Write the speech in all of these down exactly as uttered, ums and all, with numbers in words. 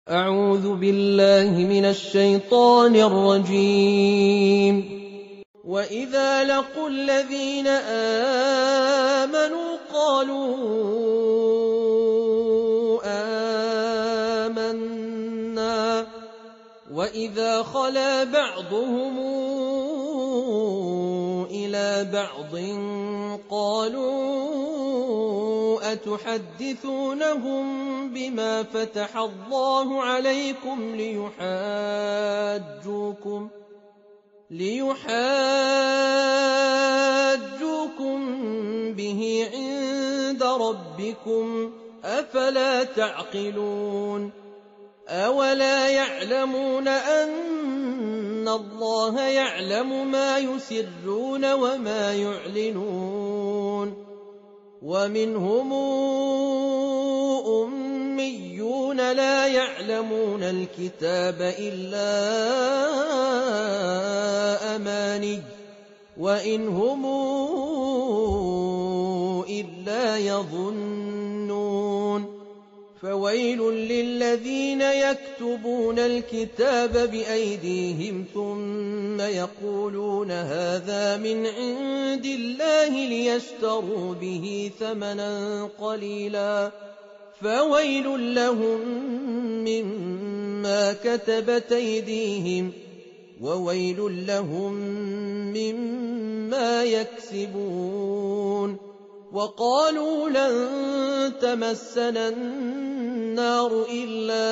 أعوذ بالله من الشيطان الرجيم. وإذا لقوا الذين آمنوا قالوا آمنا وإذا خلا بعضهم إلى بعض قالوا أتحدثونهم بما فتح الله عليكم ليحاجوكم ليحاجوكم به عند ربكم أفلا تعقلون أولا يعلمون أن الله يعلم ما يسرون وما يعلنون ومنهم أميون لا يعلمون الكتاب إلا أماني وإن هم إلا يظنون فويل للذين يكتبون الكتاب بأيديهم ثم يقولون هذا من عند الله ليشتروا به ثمنا قليلا فويل لهم مما كتبت أيديهم وويل لهم مما يكسبون وقالوا لن تمسنا النار إلا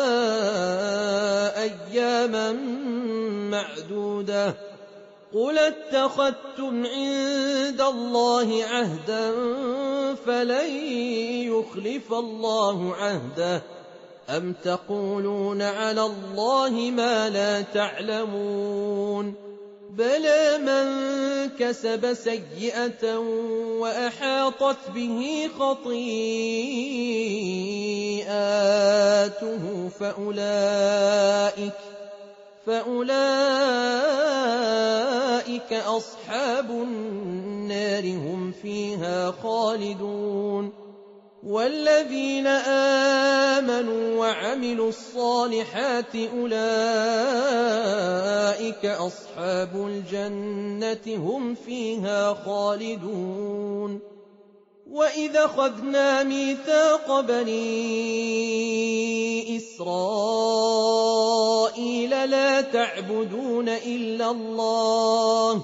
أياما معدودة قل اتخذتم عند الله عهدا فلن يخلف الله عهده أم تقولون على الله ما لا تعلمون بلى من كسب سيئة وأحاطت به خطيئاته فأولئك فأولئك أصحاب النار هم فيها خالدون والذين آمنوا وعملوا الصالحات أولئك أصحاب الجنة هم فيها خالدون وإذا أخذنا ميثاق بني إسرائيل لا تعبدون إلا الله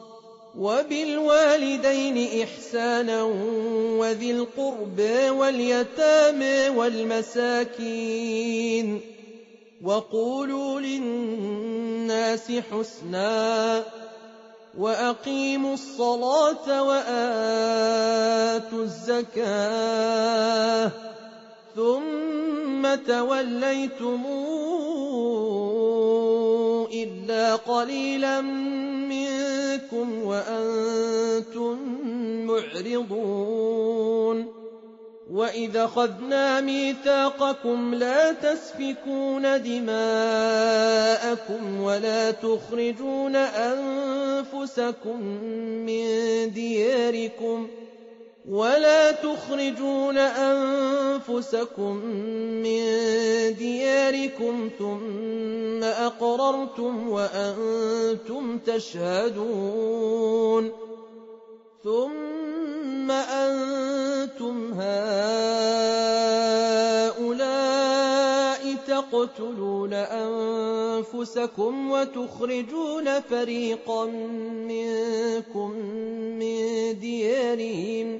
وبالوالدين إحسانا وذي القربى واليتامى والمساكين وقولوا للناس حسنا وأقيموا الصلاة وآتوا الزكاة ثم توليتم إلا قليلا منكم وأنتم معرضون وإذا أخذنا ميثاقكم لا تسفكون دماءكم ولا تخرجون أنفسكم من دياركم ولا تخرجون أنفسكم من دياركم ثم أقررتم وأنتم تشهدون ثم أنتم هؤلاء تقتلون أنفسكم وتخرجون فريقا منكم من ديارهم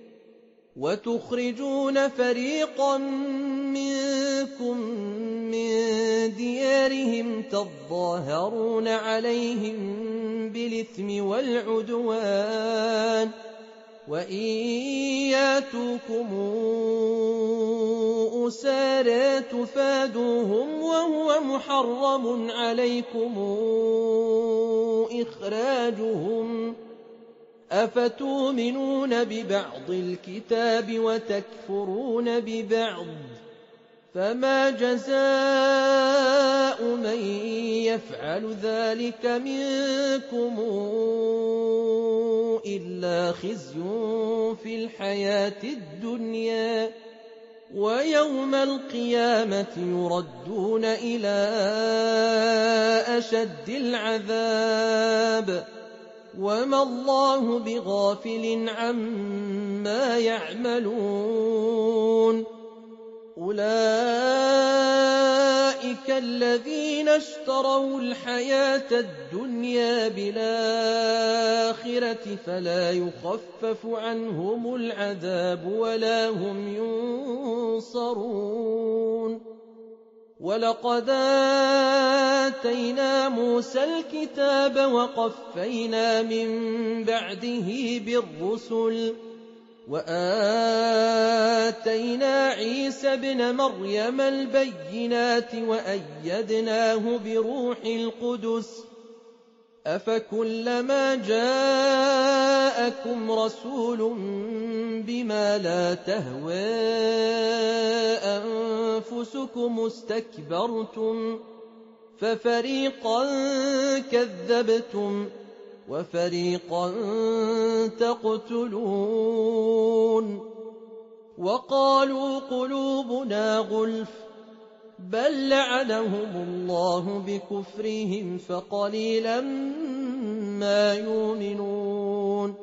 وتخرجون فريقا منكم من ديارهم تظاهرون عليهم بالإثم والعدوان وإن ياتوكم أسارى تفادوهم وهو محرم عليكم إخراجهم أفتؤمنون ببعض الكتاب وتكفرون ببعض فما جزاء من يفعل ذلك منكم إلا خزي في الحياة الدنيا ويوم القيامة يردون إلى أشد العذاب وما الله بغافل عما يعملون أولئك الذين اشتروا الحياة الدنيا بالآخرة فلا يخفف عنهم العذاب ولا هم ينصرون ولقد آتينا موسى الكتاب وقفينا من بعده بالرسل وآتينا عيسى ابن مريم البينات وأيدناه بروح القدس أفكلما جاءكم رسول بما لا تهوى أنفسكم استكبرتم ففريقا كذبتم وفريقا تقتلون وقالوا قلوبنا غلف بل لعنهم الله بكفرهم فقليلا ما يؤمنون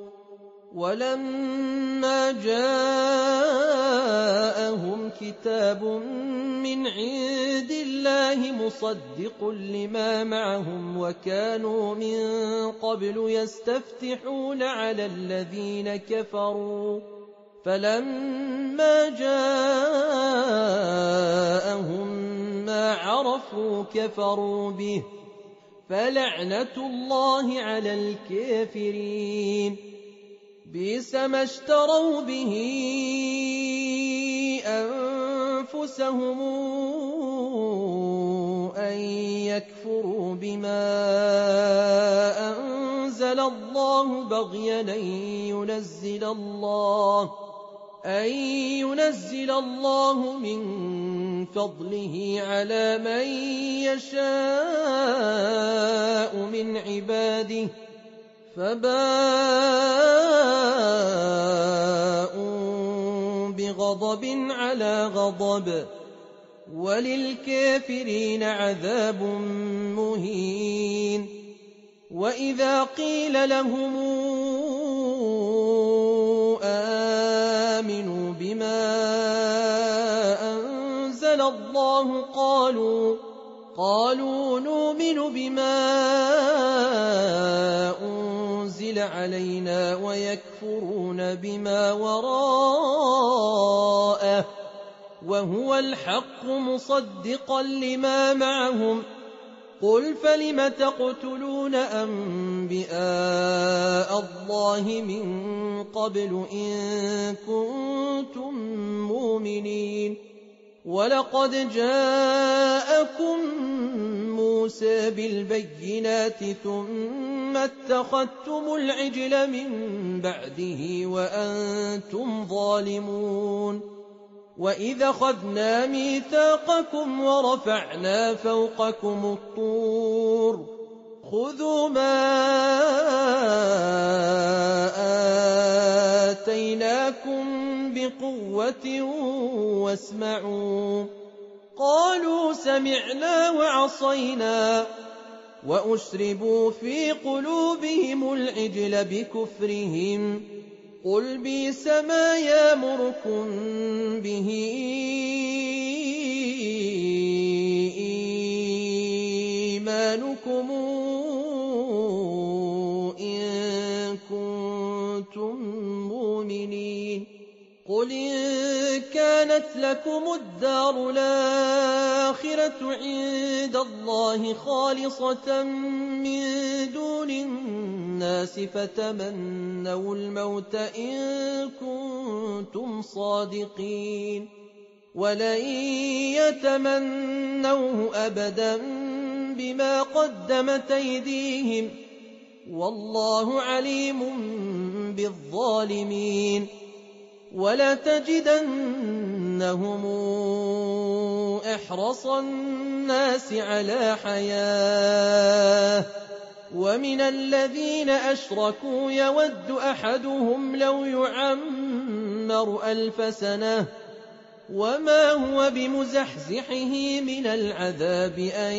ولما جاءهم كتاب من عند الله مصدق لما معهم وكانوا من قبل يستفتحون على الذين كفروا فلما جاءهم ما عرفوا كفروا به فلعنة الله على الكافرين بئس ما اشتروا به أنفسهم أن يكفروا بما أنزل الله بغيا أن ينزل الله أن ينزل الله من فضله على من يشاء من عباده فباءوا بغضب على غضب وللكافرين عذاب مهين وإذا قيل لهم آمنوا بما أنزل الله قالوا قالوا نؤمن بما أنزل علينا ويكفرون بما وراءه وهو الحق مصدقا لما معهم قل فلم تقتلون أنبياء الله من قبل إن كنتم مؤمنين ولقد جاءكم موسى بالبينات ثم اتخذتم العجل من بعده وأنتم ظالمون وإذا أخذنا ميثاقكم ورفعنا فوقكم الطور خذوا ما آتيناكم بقوة واسمعوا قالوا سمعنا وعصينا وأشربوا في قلوبهم العجل بكفرهم قل بئس ما يأمركم به إيمانكم إن كنتم مؤمنين قل إن كانت لكم الدار الآخرة عند الله خالصة من دون الناس فتمنوا الموت إن كنتم صادقين ولن يتمنوه أبدا بما قدمت أيديهم والله عليم بالظالمين ولتجدنهم أحرص الناس على حياة ومن الذين أشركوا يود أحدهم لو يعمر ألف سنة وما هو بمزحزحه من العذاب أن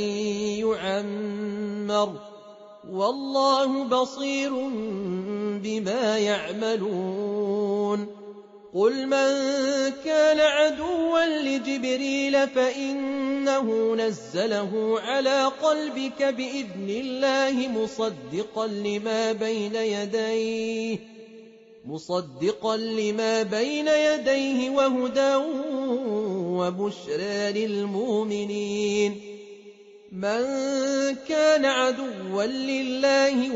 يعمر والله بصير بما يعملون قل من كان عدوا لجبريل فإنه نزله على قلبك بإذن الله مصدقا لما بين يديه مصدقا لما بين يديه وهدى وبشرى للمؤمنين من كان عدوا لله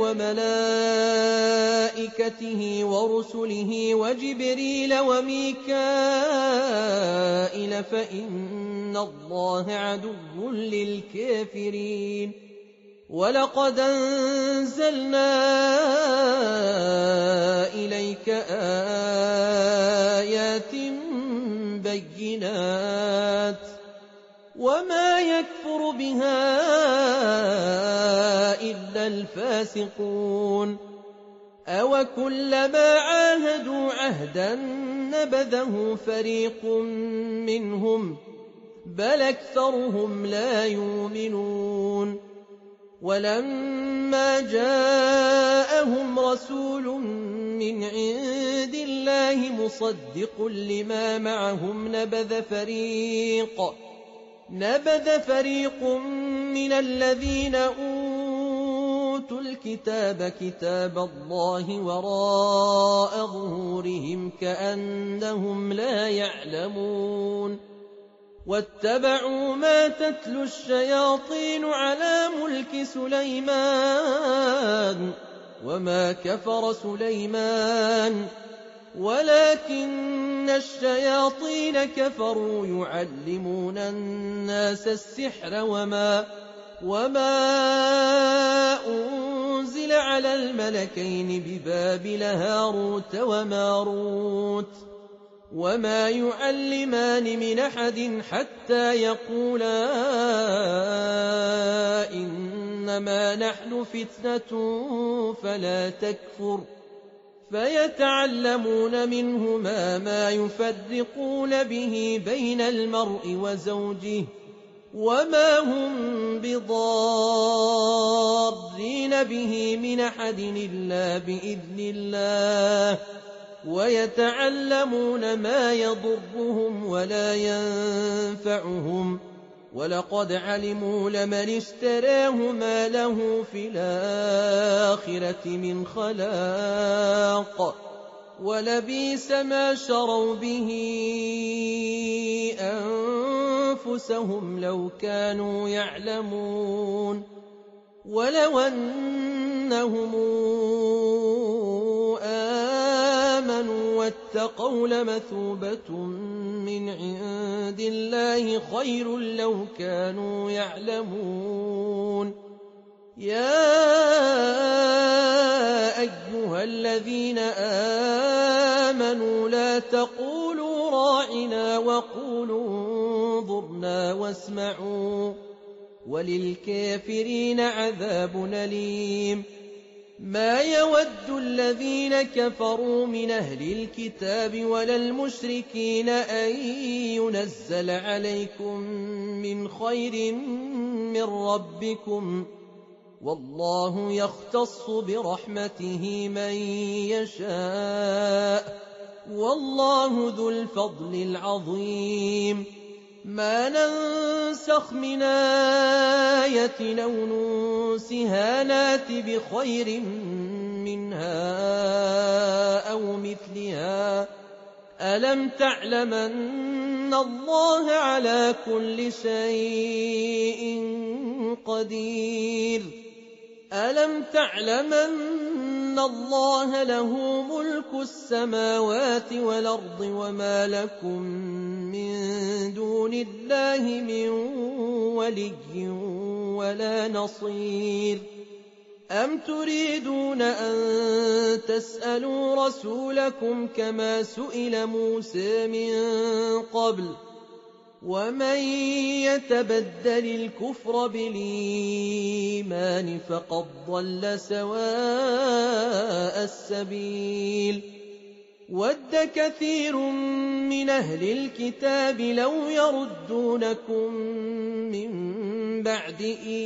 وملائكته ورسله وجبريل وميكائيل فإن الله عدو للكافرين ولقد أنزلنا إليك آيات بينات وما يكفر بها إلا الفاسقون أو كلما عاهدوا عهدا نبذه فريق منهم بل أكثرهم لا يؤمنون ولما جاءهم رسول من عند الله مصدق لما معهم نبذ فريق نبذ فريق من الذين أوتوا الكتاب كتاب الله وراء ظهورهم كأنهم لا يعلمون واتبعوا ما تتلو الشياطين على ملك سليمان وما كفر سليمان ولكن الشياطين كفروا يعلمون الناس السحر وما وما أنزل على الملكين ببابل هاروت وماروت وما يعلمان من أحد حتى يقولا إنما نحن فتنة فلا تكفر فيتعلمون منهما ما يفرقون به بين المرء وزوجه وما هم بضارين به من أحد إلا بإذن الله ويتعلمون ما يضرهم ولا ينفعهم ولقد علموا لمن اشتراه ما له في الآخرة من خلاق ولبئس ما شروا به أنفسهم لو كانوا يعلمون ولو أنهم آمنوا واتقوا لمثوبة من عند الله خير لو كانوا يعلمون يا أيها الذين آمنوا لا تقولوا راعنا وقولوا انظرنا واسمعوا وللكافرين عذاب أليم ما يود الذين كفروا من أهل الكتاب ولا المشركين أن ينزل عليكم من خير من ربكم والله يختص برحمته من يشاء والله ذو الفضل العظيم ما ننسخ من آية أو ننسها نات بخير منها أو مثلها ألم تعلم أن الله على كل شيء قدير ألم تعلم أن الله له ملك السماوات والأرض وما لكم من دون الله من ولي ولا نصير أم تريدون أن تسألوا رسولكم كما سئل موسى من قبل ومن يتبدل الكفر بالإيمان فقد ضل سواء السبيل وَدَّ كَثِيرٌ مِّنْ أَهْلِ الْكِتَابِ لَوْ يَرُدُّونَكُم مِّن بَعْدِ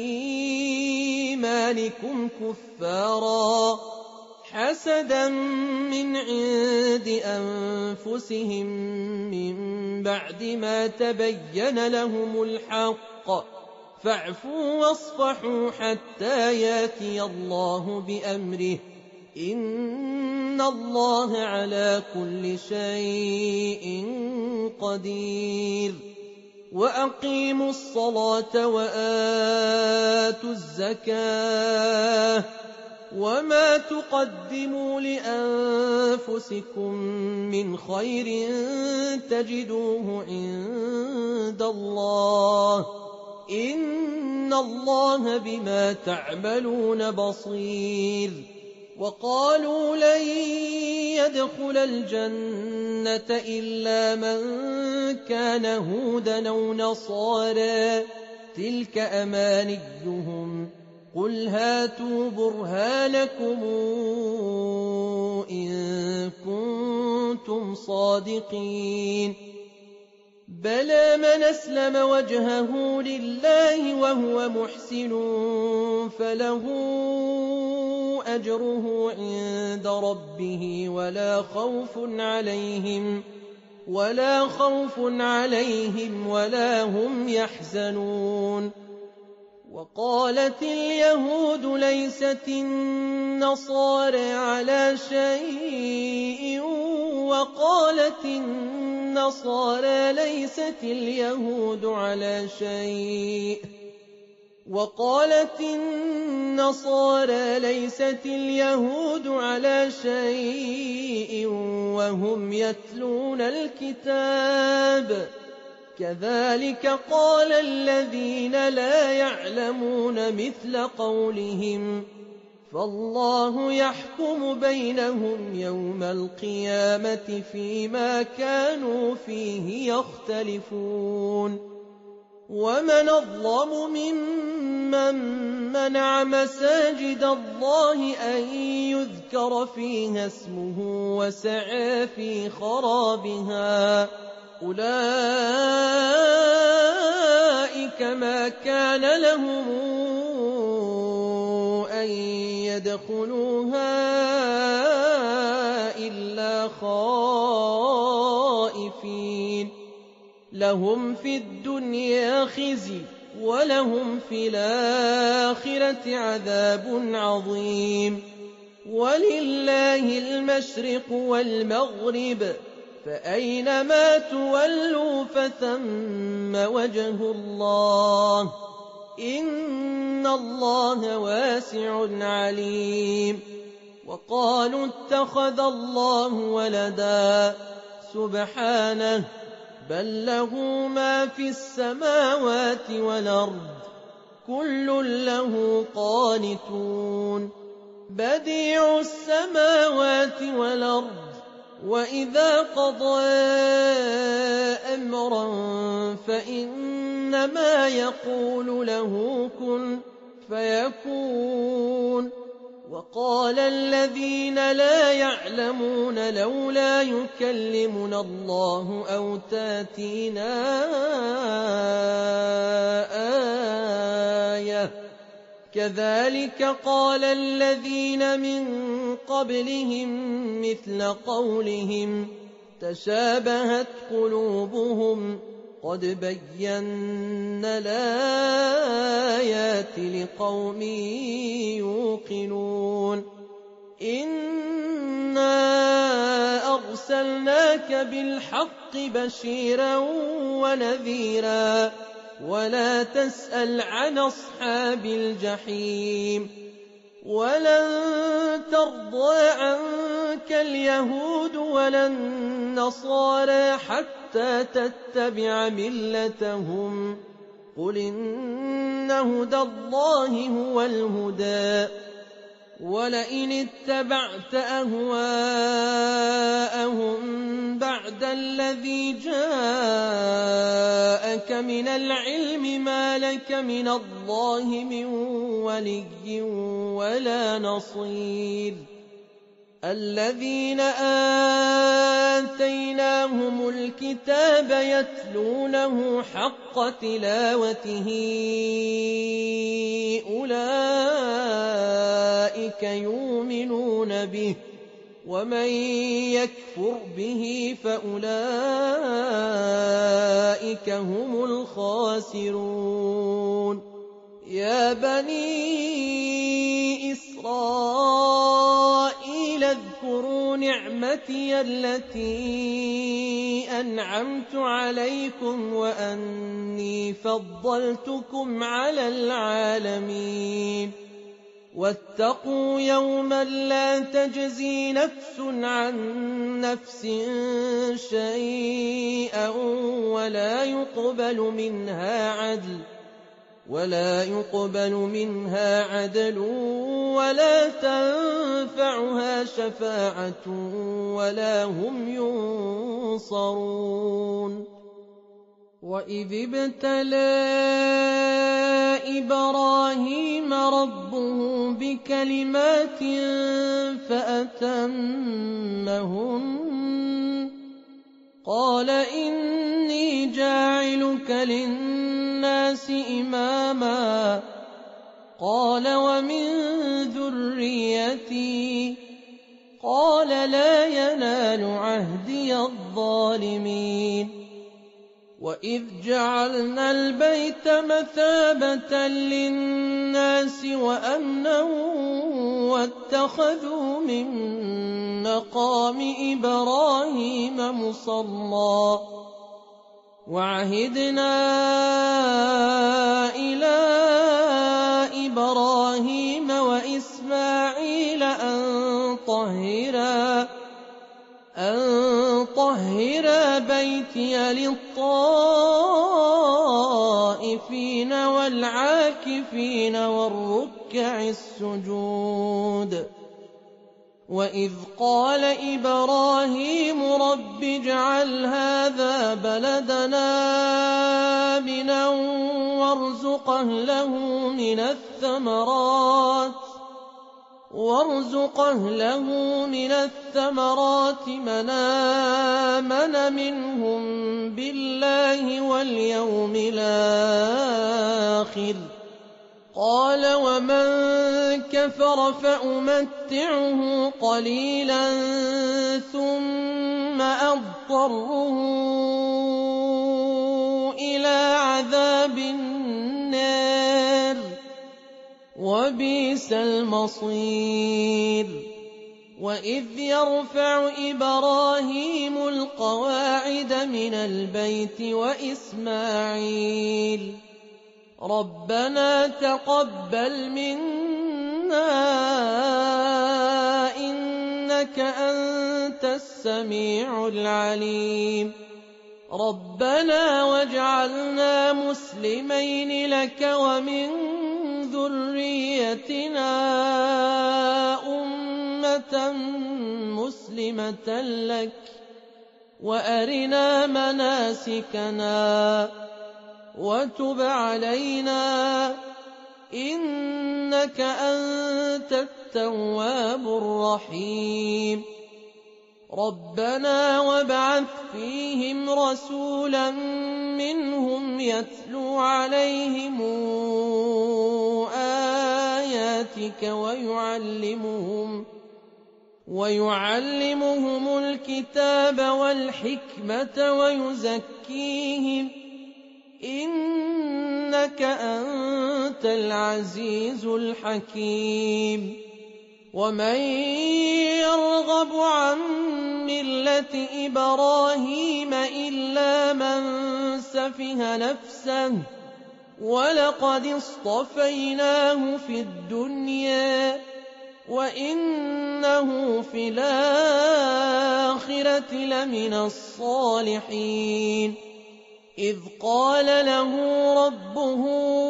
إِيمَانِكُمْ كُفَّارًا حَسَدًا مِّنْ عِندِ أَنفُسِهِم مِّن بَعْدِ مَا تَبَيَّنَ لَهُمُ الْحَقُّ فَاعْفُوا وَاصْفَحُوا حَتَّىٰ يَأْتِيَ اللَّهُ بِأَمْرِهِ إِنَّ اللَّهَ عَلَىٰ كُلِّ شَيْءٍ قَدِيرٌ وَأَقِيمُوا الصَّلَاةَ وَآتُوا الزَّكَاةَ وَمَا تُقَدِّمُوا لِأَنفُسِكُم مِّنْ خَيْرٍ تَجِدُوهُ عِندَ اللَّهِ إِنَّ اللَّهَ بِمَا تَعْمَلُونَ بَصِيرٌ وَقَالُوا لَن يَدْخُلَ الْجَنَّةَ إِلَّا مَن كَانَ هُودًا أَوْ نَصَارَىٰ تِلْكَ أَمَانِيُّهُمْ قُلْ هَاتُوا بُرْهَانَكُمْ إِن كُنتُمْ صَادِقِينَ بَلَىٰ مَنْ أَسْلَمَ وَجْهَهُ لِلَّهِ وَهُوَ مُحْسِنٌ فَلَهُ أَجْرُهُ عِندَ رَبِّهِ وَلَا خَوْفٌ عَلَيْهِمْ وَلَا خَوْفٌ عَلَيْهِمْ وَلَا هُمْ يَحْزَنُونَ وَقَالَتِ الْيَهُودُ لَيْسَتِ النَّصَارَىٰ عَلَىٰ شَيْءٍ وَقَالَتِ النَّصَارَىٰ لَيْسَتِ الْيَهُودُ عَلَىٰ شَيْءٍ وَقَالَتِ النَّصَارَىٰ لَيْسَتِ الْيَهُودُ عَلَىٰ شَيْءٍ وَهُمْ يَتْلُونَ الْكِتَابَ كَذَٰلِكَ قَالَ الَّذِينَ لَا يَعْلَمُونَ مِثْلَ قَوْلِهِمْ فَاللَّهُ يَحْكُمُ بَيْنَهُمْ يَوْمَ الْقِيَامَةِ فِيمَا كَانُوا فِيهِ يَخْتَلِفُونَ وَمَنْ أَظْلَمُ مِمَّن مَّنَعَ مَسَاجِدَ اللَّهِ أَن يُذْكَرَ فِيهَا اسْمُهُ وَسَعَىٰ فِي خَرَابِهَا أُولَٰئِكَ مَا كَانَ لَهُمْ أَن يَدْخُلُوهَا إِلَّا خَائِفِينَ لَهُمْ فِي الدُّنْيَا خِزْيٌ وَلَهُمْ فِي الْآخِرَةِ عَذَابٌ عَظِيمٌ وَلِلَّهِ الْمَشْرِقُ وَالْمَغْرِبُ فَأَيْنَمَا تُوَلُّوا فَثَمَّ وَجْهُ اللَّهِ إِنَّ اللَّهَ وَاسِعٌ عَلِيمٌ وَقَالُوا اتَّخَذَ اللَّهُ وَلَدًا سُبْحَانَهُ بَل لَّهُ مَا فِي السَّمَاوَاتِ وَالْأَرْضِ كُلٌّ لَّهُ قَانِتُونَ بَدِيعُ السَّمَاوَاتِ وَالْأَرْضِ وَإِذَا قَضَىٰ أَمْرًا فَإِنَّمَا يَقُولُ لَهُ كُن فَيَكُونُ وَقَالَ الَّذِينَ لَا يَعْلَمُونَ لَوْلَا يُكَلِّمُنَا اللَّهُ أَوْ تَأْتِينَا آيَةٌ كَذَٰلِكَ قَالَ الَّذِينَ مِن قَبْلِهِم مِّثْلَ قَوْلِهِمْ تَشَابَهَتْ قُلُوبُهُمْ قَدْ بَيَّنَّا الْآيَاتِ لِقَوْمٍ يُوقِنُونَ إِنَّا أَرْسَلْنَاكَ بِالْحَقِّ بَشِيرًا وَنَذِيرًا وَلَا تَسْأَلْ عَنْ أَصْحَابِ الْجَحِيمِ وَلَن تَرْضَىٰ عَنكَ الْيَهُودُ وَلَا النَّصَارَىٰ حَتَّىٰ تَتَّبِعَ مِلَّتَهُمْ قُلْ إِنَّ هُدَى اللَّهِ هُوَ الْهُدَىٰ وَلَئِنِ اتَّبَعْتَ أَهْوَاءَهُم بَعْدَ الَّذِي جَاءَكَ مِنَ الْعِلْمِ مَا لَكَ مِنَ اللَّهِ مِن وَلِيٍّ وَلَا نَصِيرٍ الذين آتيناهم الكتاب يتلونه حق تلاوته أولئك يؤمنون به ومن يكفر به فأولئك هم الخاسرون يا بني إسرائيل اذكروا نعمتي التي أنعمت عليكم وأني فضلتكم على العالمين واتقوا يوما لا تجزي نفس عن نفس شيئا ولا يقبل منها عدل ولا يقبل منها عدل ولا تنفعها شفاعة ولا هم ينصرون وإذ ابتلى إبراهيم ربه بكلمات فأتمهن قال إني جاعلك للناس إماما قال ومن ذريتي قال لا ينال عهدي الظالمين وإذ جعلنا البيت مثابة للناس وأمنا واتخذوا من مقام إبراهيم مصلى وعهدنا إلى إبراهيم وإسماعيل أن طهرا أن طهرا بيتي للطائفين والعاكفين والركع السجود وإذ قال إبراهيم رب اجعل هذا بلدنا آمنا وارزق أهله من الثمرات وارزق أهله من الثمرات من آمن منهم بالله واليوم الآخر قال ومن كفر فأمتعه قليلا ثم أضطره إلى عذاب النار وبئس المصير وإذ يرفع إبراهيم القواعد من البيت وإسماعيل ربنا تقبل منا إنك أنت السميع العليم ربنا واجعلنا مسلمين لك ومن ذريتنا أمة مسلمة لك وأرنا مناسكنا وتب علينا إنك أنت التواب الرحيم ربنا وابعث فيهم رسولا منهم يتلو عليهم آياتك ويعلمهم ويعلمهم الكتاب والحكمة ويزكيهم إنك أنت العزيز الحكيم ومن يرغب عن ملة إبراهيم إلا من سفه نفسه ولقد اصطفيناه في الدنيا وإنه في الآخرة لمن الصالحين إذ قال له ربه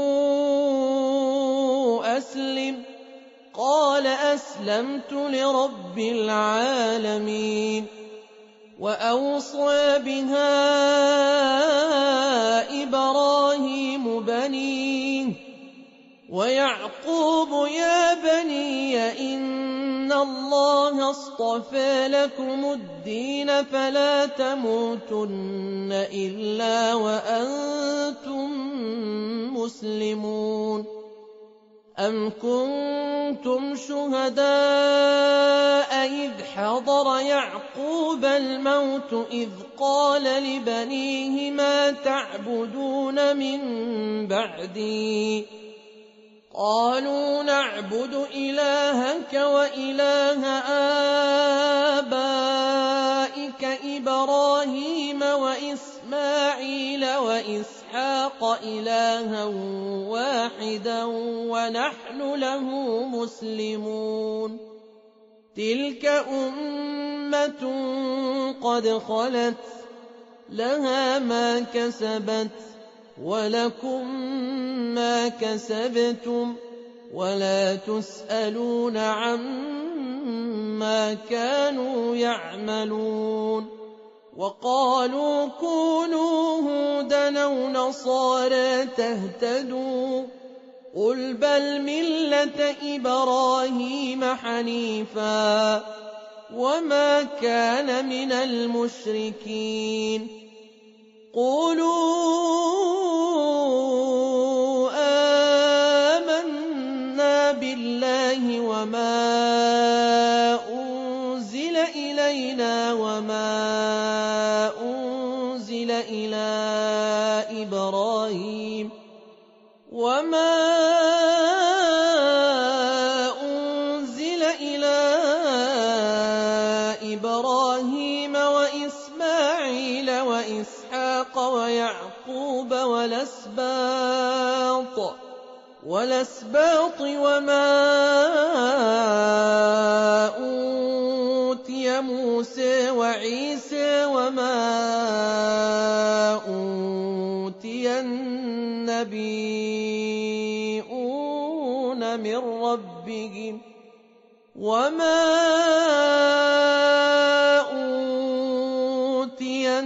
أسلم قال أسلمت لرب العالمين وأوصى بها إبراهيم بنيه ويعقوب يا بني إن الله اصطفى لكم الدين فلا تموتن إلا وأنتم مسلمون أم كنتم شهداء إذ حضر يعقوب الموت إذ قال لبنيه ما تعبدون من بعدي قالوا نعبد إلهك وإله آبائك إبراهيم وإسماعيل وإسحاق إلها واحدا ونحن له مسلمون تلك أمة قد خلت لها ما كسبت ولكم ما كسبتم ولا تسألون عما كانوا يعملون وقالوا كونوا هودا أو نصارى تهتدوا قل بل ملة إبراهيم حنيفا وما كان من المشركين قولوا آمنا بالله وما أنزل إلينا وما أنزل إلى إبراهيم وما أنزل إلى إبراهيم وإسماعيل وإسحاق ويعقوب والأسباط والأسباط وما أوتي موسى وعيسى وما أوتي النبيون من ربهم وما أوتي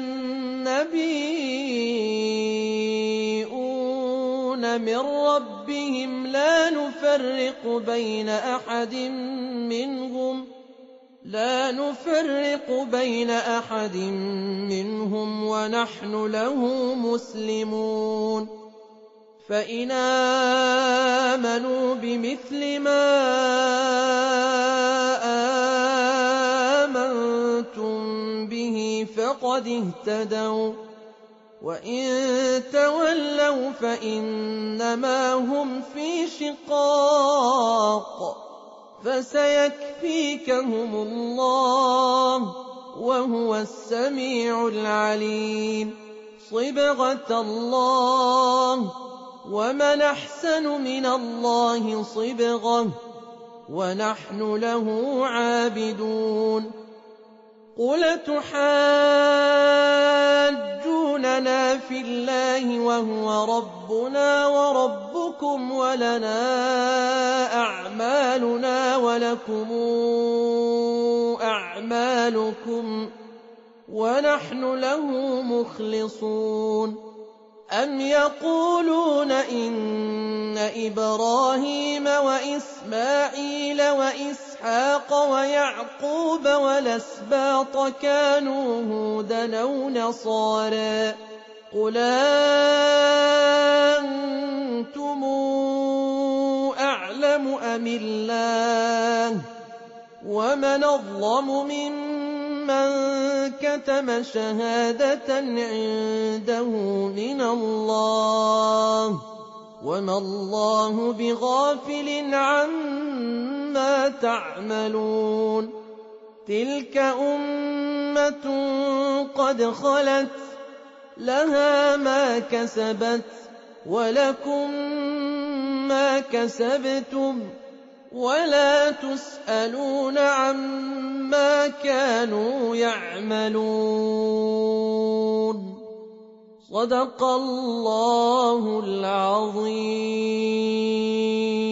النبيون من ربهم لا نفرق بين أحد منهم لا نفرق بين أحد منهم ونحن له مسلمون فإن آمنوا بمثل ما آمنتم به فقد اهتدوا وإن تولوا فإنما هم في شقاق فسيكفيكهم الله وهو السميع العليم صبغة الله ومن أحسن من الله صبغة ونحن له عابدون قل تحاجوننا في الله وهو ربنا وربكم ولنا أعمالنا ولكم أعمالكم ونحن له مخلصون أم يقولون إن إبراهيم وإسماعيل وإسحاق ويعقوب والأسباط كانوا هودا أو نصارى قل أنتم أعلم أم الله ومن أظلم ممن كتم شهادة عنده من الله وما الله بغافل عما تعملون تلك أمة قد خلت لها ما كسبت ولكم ما كسبتم ولا تسألون عما كانوا يعملون صدق الله العظيم.